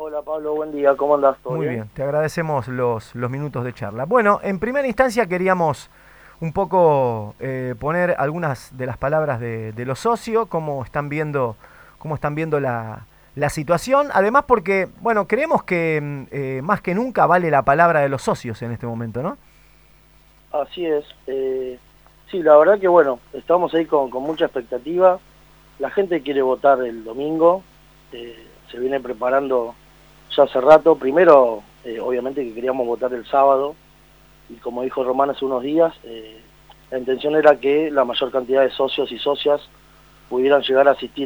Hola Pablo, buen día, ¿cómo andás? ¿Todo Muy bien? bien, te agradecemos los minutos de charla. Bueno, en primera instancia queríamos un poco poner algunas de las palabras de los socios, cómo están viendo la situación. Además porque, bueno, creemos que más que nunca vale la palabra de los socios en este momento, ¿no? Así es. Sí, la verdad que bueno, estamos ahí con mucha expectativa. La gente quiere votar el domingo, se viene preparando ya hace rato. Primero, obviamente que queríamos votar el sábado y como dijo Román hace unos días, la intención era que la mayor cantidad de socios y socias pudieran llegar a asistir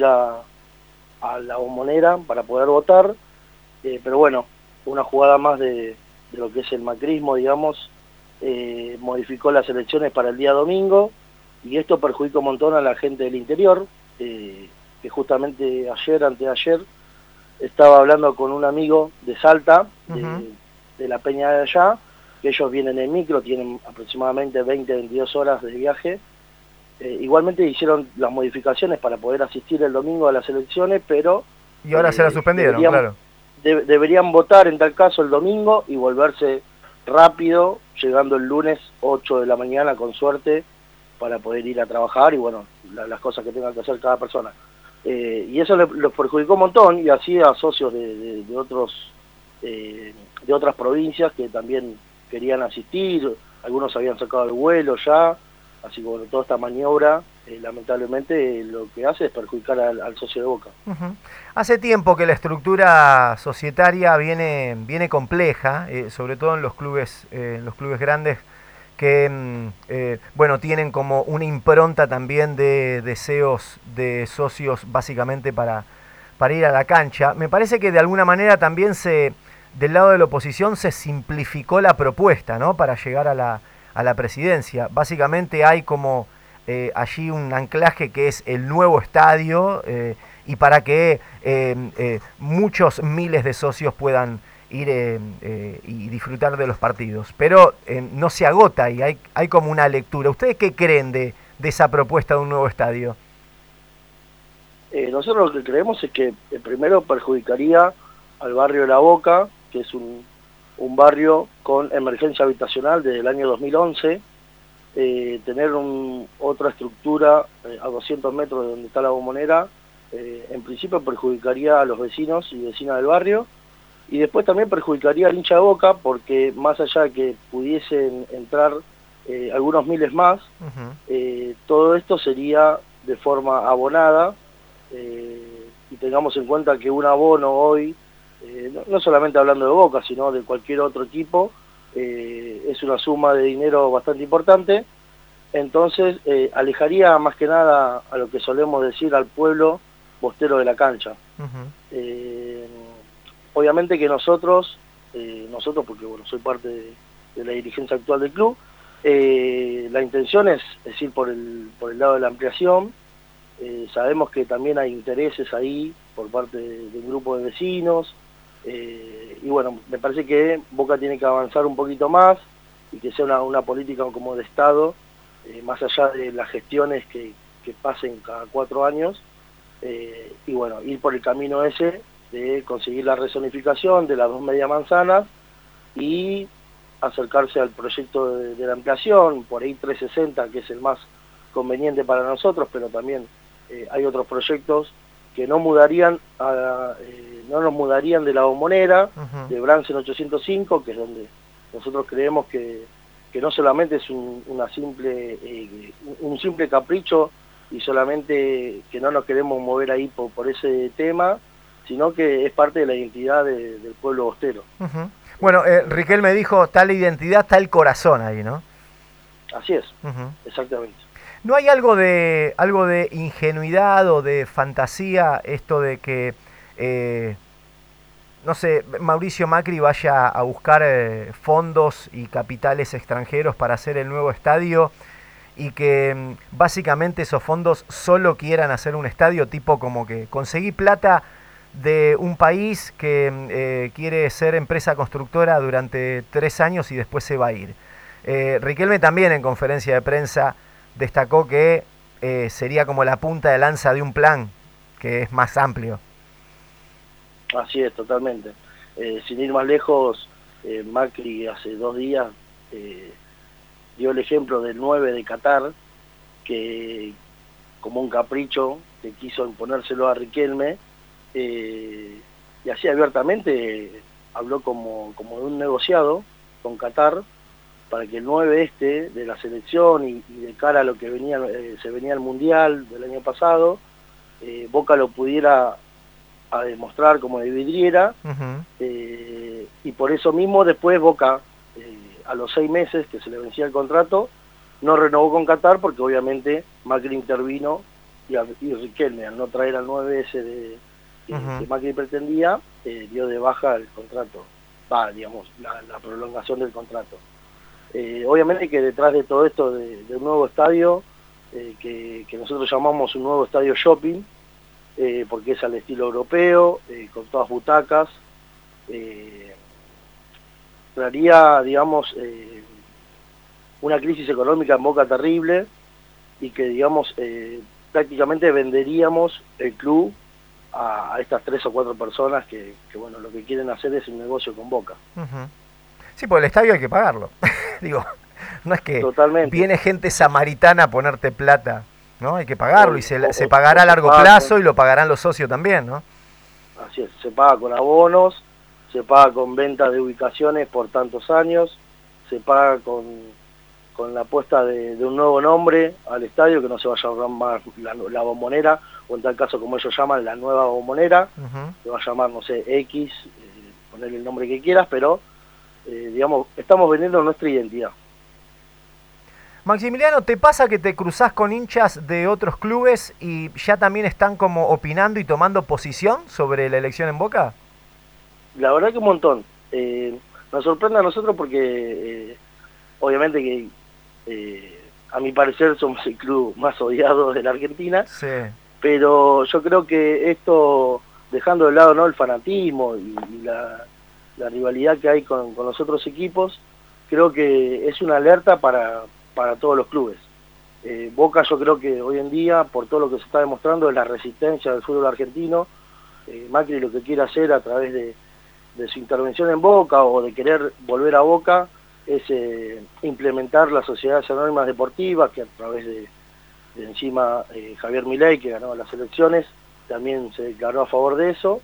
a la bombonera para poder votar. Pero bueno, una jugada más de lo que es el macrismo, digamos, modificó las elecciones para el día domingo y esto perjudicó un montón a la gente del interior, que justamente ayer, anteayer, estaba hablando con un amigo de Salta, Ujú. de la Peña de allá, que ellos vienen en micro, tienen aproximadamente 20-22 horas de viaje. Igualmente hicieron las modificaciones para poder asistir el domingo a las elecciones, pero Y ahora se la suspendieron, deberían claro. deberían votar en tal caso el domingo y volverse rápido, llegando el lunes 8 de la mañana con suerte para poder ir a trabajar y bueno, las cosas que tenga que hacer cada persona. Y eso los perjudicó un montón y así a socios de otros de otras provincias que también querían asistir, algunos habían sacado el vuelo ya, así que bueno, toda esta maniobra lamentablemente lo que hace es perjudicar al socio de Boca. Ujú. Hace tiempo que la estructura societaria viene compleja, sobre todo en los clubes grandes que bueno, tienen como una impronta también de deseos de socios básicamente para ir a la cancha. Me parece que de alguna manera también del lado de la oposición se simplificó la propuesta, ¿no? Para llegar a la presidencia. Básicamente hay como allí un anclaje que es el nuevo estadio y para que muchos miles de socios puedan ir y disfrutar de los partidos. Pero no se agota y hay como una lectura. ¿Ustedes qué creen de esa propuesta de un nuevo estadio? Nosotros lo que creemos es que primero perjudicaría al barrio de La Boca, que es un barrio con emergencia habitacional desde el año 2011. Tener otra estructura a 200 metros de donde está la bombonera, en principio perjudicaría a los vecinos y vecinas del barrio, y después también perjudicaría al hincha de Boca, porque más allá de que pudiesen entrar algunos miles más, Uh -huh. todo esto sería de forma abonada, y tengamos en cuenta que un abono hoy, no solamente hablando de Boca, sino de cualquier otro equipo, es una suma de dinero bastante importante. Entonces alejaría más que nada a lo que solemos decir al pueblo bostero de la cancha. Uh -huh. Eh, Obviamente que nosotros porque bueno, soy parte de la dirigencia actual del club, la intención es ir por el lado de la ampliación. Sabemos que también hay intereses ahí por parte de un grupo de vecinos, y bueno, me parece que Boca tiene que avanzar un poquito más y que sea una política como de Estado, más allá de las gestiones que pasen cada 4 años, y bueno, ir por el camino ese de conseguir la rezonificación de las dos media manzanas y acercarse al proyecto de la ampliación, por ahí 360, que es el más conveniente para nosotros, pero también hay otros proyectos que no nos mudarían de la bombonera, Uh -huh. de Bransen 805, que es donde nosotros creemos que no solamente es un simple capricho y solamente que no nos queremos mover ahí por ese tema, sino que es parte de la identidad del pueblo bostero. Uh -huh. Bueno, Riquel me dijo, tal identidad, tal corazón ahí, ¿no? Así es, Uh -huh. exactamente. ¿No hay algo de ingenuidad o de fantasía esto de que, eh, no sé, Mauricio Macri vaya a buscar fondos y capitales extranjeros para hacer el nuevo estadio y que básicamente esos fondos solo quieran hacer un estadio tipo como que conseguí plata de un país que quiere ser empresa constructora durante 3 años y después se va a ir? Riquelme también en conferencia de prensa destacó que sería como la punta de lanza de un plan que es más amplio. Así es, totalmente. Sin ir más lejos, Macri hace 2 días dio el ejemplo del 9 de Qatar, que como un capricho que quiso imponérselo a Riquelme, y así abiertamente habló como de un negociado con Qatar para que el 9 de la selección y de cara a lo que venía se venía el Mundial del año pasado, Boca lo pudiera a demostrar como de vidriera. Y por eso mismo después Boca, a los 6 meses que se le vencía el contrato, no renovó con Qatar porque obviamente Macri intervino y Riquelme, al no traer al 9 ese que Macri pretendía, dio de baja el contrato, digamos, la prolongación del contrato. Obviamente que detrás de todo esto de un nuevo estadio, que nosotros llamamos un nuevo estadio shopping, porque es al estilo europeo, con todas butacas, traería, digamos, una crisis económica en Boca terrible, y que, digamos, prácticamente venderíamos el club a estas 3 o 4 personas que, bueno, lo que quieren hacer es un negocio con Boca. Sí, pues el estadio hay que pagarlo. Digo, no es que Totalmente. Viene gente samaritana a ponerte plata, ¿no? Hay que pagarlo, y se pagará a largo paga plazo y lo pagarán los socios también, ¿no? Así es, se paga con abonos, se paga con venta de ubicaciones por tantos años, se paga con la apuesta de un nuevo nombre al estadio, que no se va a llamar la Bombonera, o en tal caso, como ellos llaman, la nueva Bombonera, se va a llamar, no sé, X, ponerle el nombre que quieras, pero, digamos, estamos vendiendo nuestra identidad. Maximiliano, ¿te pasa que te cruzás con hinchas de otros clubes y ya también están como opinando y tomando posición sobre la elección en Boca? La verdad que un montón. Nos sorprende a nosotros porque obviamente que a mi parecer somos el club más odiado de la Argentina, Sí. Pero yo creo que esto, dejando de lado, ¿no?, el fanatismo y la rivalidad que hay con los otros equipos, creo que es una alerta para todos los clubes. Boca, yo creo que hoy en día, por todo lo que se está demostrando, es la resistencia del fútbol argentino. Macri lo que quiere hacer a través de su intervención en Boca, o de querer volver a Boca, es implementar las sociedades anónimas deportivas, que a través de encima Javier Milei, que ganó las elecciones, también se declaró a favor de eso.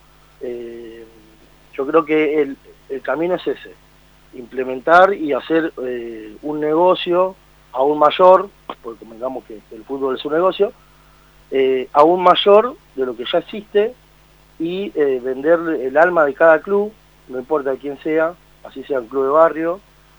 Yo creo que el camino es ese, implementar y hacer un negocio aún mayor, porque convengamos que el fútbol es un negocio, aún mayor de lo que ya existe, y vender el alma de cada club, no importa quién sea, así sea un club de barrio,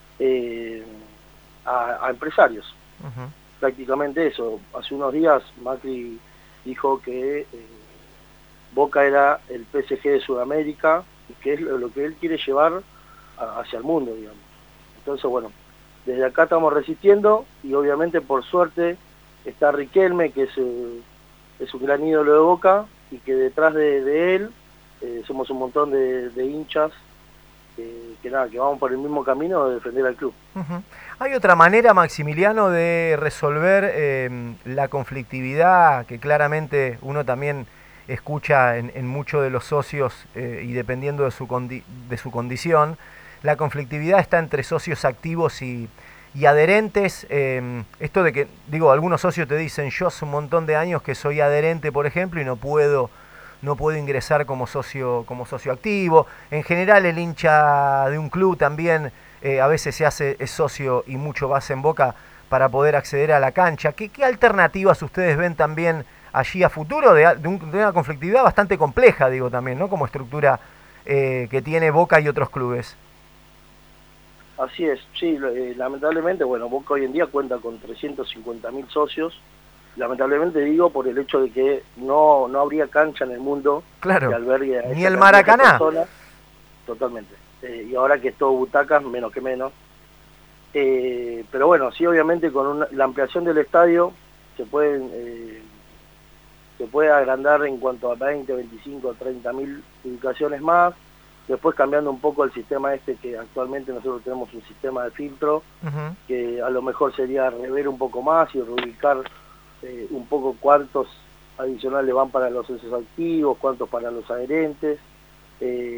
a empresarios. Prácticamente eso. Hace unos días Macri dijo que Boca era el PSG de Sudamérica, y que es lo que él quiere llevar hacia el mundo, digamos. Entonces, bueno, desde acá estamos resistiendo, y obviamente por suerte está Riquelme, que es un gran ídolo de Boca, y que detrás de él somos un montón de hinchas que vamos por el mismo camino de defender al club. ¿Hay otra manera, Maximiliano, de resolver la conflictividad que claramente uno también escucha en muchos de los socios, y dependiendo de su condición? La conflictividad está entre socios activos y adherentes. Esto de que, digo, algunos socios te dicen: yo hace un montón de años que soy adherente, por ejemplo, y no puedo ingresar como socio activo. En general, el hincha de un club también a veces es socio y mucho base en Boca para poder acceder a la cancha. ¿Qué alternativas ustedes ven también allí a futuro de una conflictividad bastante compleja, digo, también, ¿no?, como estructura que tiene Boca y otros clubes? Así es, sí, lamentablemente, bueno, Boca hoy en día cuenta con 350.000 socios. Lamentablemente, digo, por el hecho de que no habría cancha en el mundo, claro, que albergue a ni el Maracaná. Totalmente. Y ahora que es todo butacas, menos que menos. Pero bueno, sí, obviamente con la ampliación del estadio se puede agrandar en cuanto a 20, 25, 30.000 ubicaciones más. Después cambiando un poco el sistema que actualmente nosotros tenemos un sistema de filtro, que a lo mejor sería rever un poco más y reubicar un poco cuántos adicionales van para los socios activos, cuántos para los adherentes. Obviamente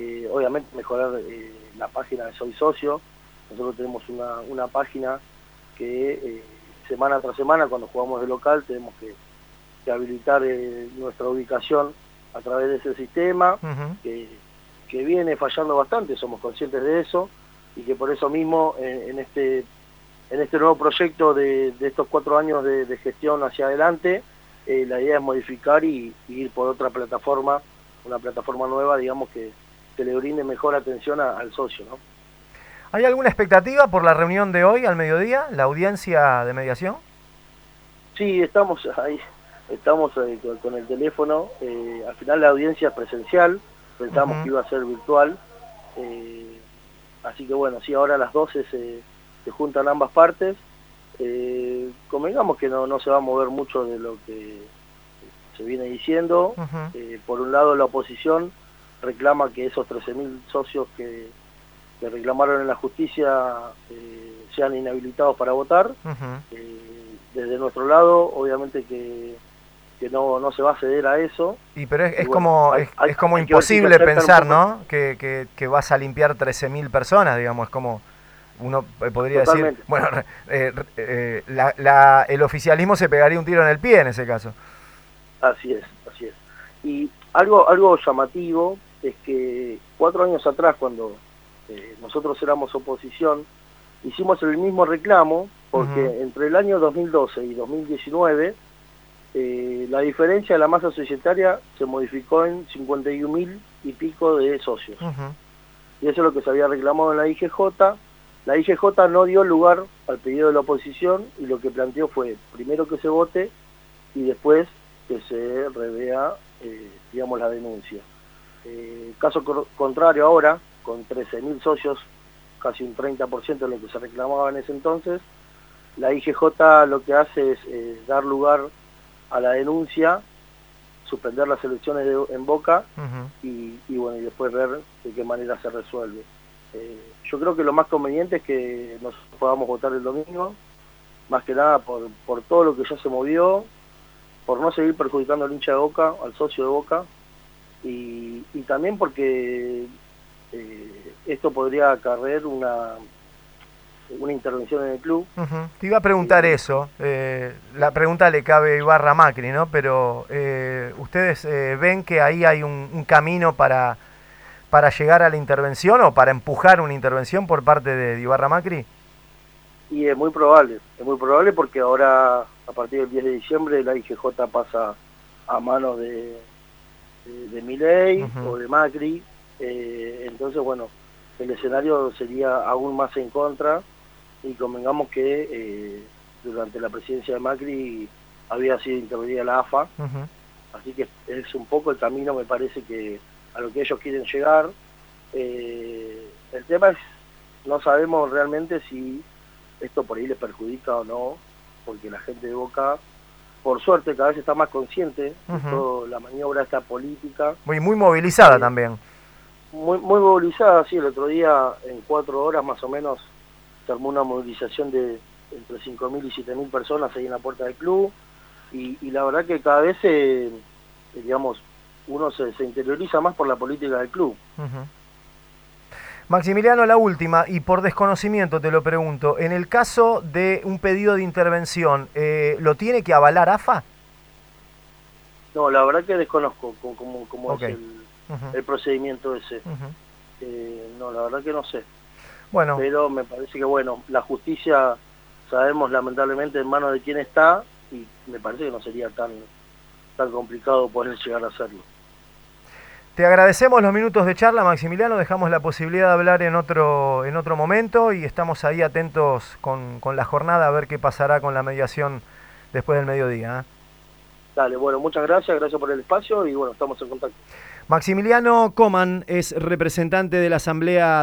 obviamente mejorar la página de Soy Socio. Nosotros tenemos una página que semana tras semana, cuando jugamos de local, tenemos que habilitar nuestra ubicación a través de ese sistema, que viene fallando bastante, somos conscientes de eso, y que por eso mismo en este nuevo proyecto de estos 4 años de gestión hacia adelante, la idea es modificar y ir por otra plataforma, una plataforma nueva, digamos, que le brinde mejor atención al socio, ¿no? ¿Hay alguna expectativa por la reunión de hoy al mediodía, la audiencia de mediación? Sí, estamos ahí con el teléfono. Al final la audiencia es presencial, pensamos que iba a ser virtual, así que bueno, sí, ahora a las 12 se juntan ambas partes. Convengamos que no se va a mover mucho de lo que se viene diciendo. Por un lado, la oposición reclama que esos 13.000 socios que reclamaron en la justicia sean inhabilitados para votar. Desde nuestro lado, obviamente que no se va a ceder a eso. Pero es como imposible pensar, ¿no? Que vas a limpiar 13.000 personas, digamos, es como uno podría Totalmente. decir, bueno, el oficialismo se pegaría un tiro en el pie en ese caso. Así es. Y algo llamativo es que 4 años atrás, cuando nosotros éramos oposición, hicimos el mismo reclamo, porque entre el año 2012 y 2019 la diferencia de la masa societaria se modificó en 51.000 y pico de socios. Y eso es lo que se había reclamado en la IGJ. La IGJ no dio lugar al pedido de la oposición y lo que planteó fue primero que se vote y después que se revea, digamos, la denuncia. Caso contrario ahora, con 13.000 socios, casi un 30% de lo que se reclamaba en ese entonces, la IGJ lo que hace es dar lugar a la denuncia, suspender las elecciones en Boca y bueno, y después ver de qué manera se resuelve. Yo creo que lo más conveniente es que nos podamos votar el domingo, más que nada por todo lo que ya se movió, por no seguir perjudicando al hincha de Boca, al socio de Boca, y también porque esto podría acarrear una intervención en el club. Te iba a preguntar eso, la pregunta le cabe a Ibarra Macri, ¿no? Pero ¿ustedes ven que ahí hay un camino para llegar a la intervención o para empujar una intervención por parte de Ibarra Macri? Y es muy probable porque ahora, a partir del 10 de diciembre, la IGJ pasa a manos de Milei o de Macri, entonces bueno, el escenario sería aún más en contra, y convengamos que durante la presidencia de Macri había sido intervenida la AFA, así que es un poco el camino, me parece, que a lo que ellos quieren llegar. El tema es, no sabemos realmente si esto por ahí les perjudica o no, porque la gente de Boca, por suerte, cada vez está más consciente de toda la maniobra esta política. Muy movilizada también. Muy movilizada, sí. El otro día, en 4 horas más o menos, se armó una movilización de entre 5.000 y 7.000 personas ahí en la puerta del club, y la verdad que cada vez, digamos, uno se interioriza más por la política del club. Maximiliano, la última, y por desconocimiento te lo pregunto, en el caso de un pedido de intervención, ¿lo tiene que avalar AFA? No, la verdad que desconozco cómo es el procedimiento ese. No, la verdad que no sé. Bueno. Pero me parece que, bueno, la justicia, sabemos lamentablemente en manos de quién está, y me parece que no sería tan complicado poder llegar a hacerlo. Te agradecemos los minutos de charla, Maximiliano, dejamos la posibilidad de hablar en otro momento y estamos ahí atentos con la jornada a ver qué pasará con la mediación después del mediodía. Dale, bueno, muchas gracias por el espacio y bueno, estamos en contacto. Maximiliano Coman es representante de la Asamblea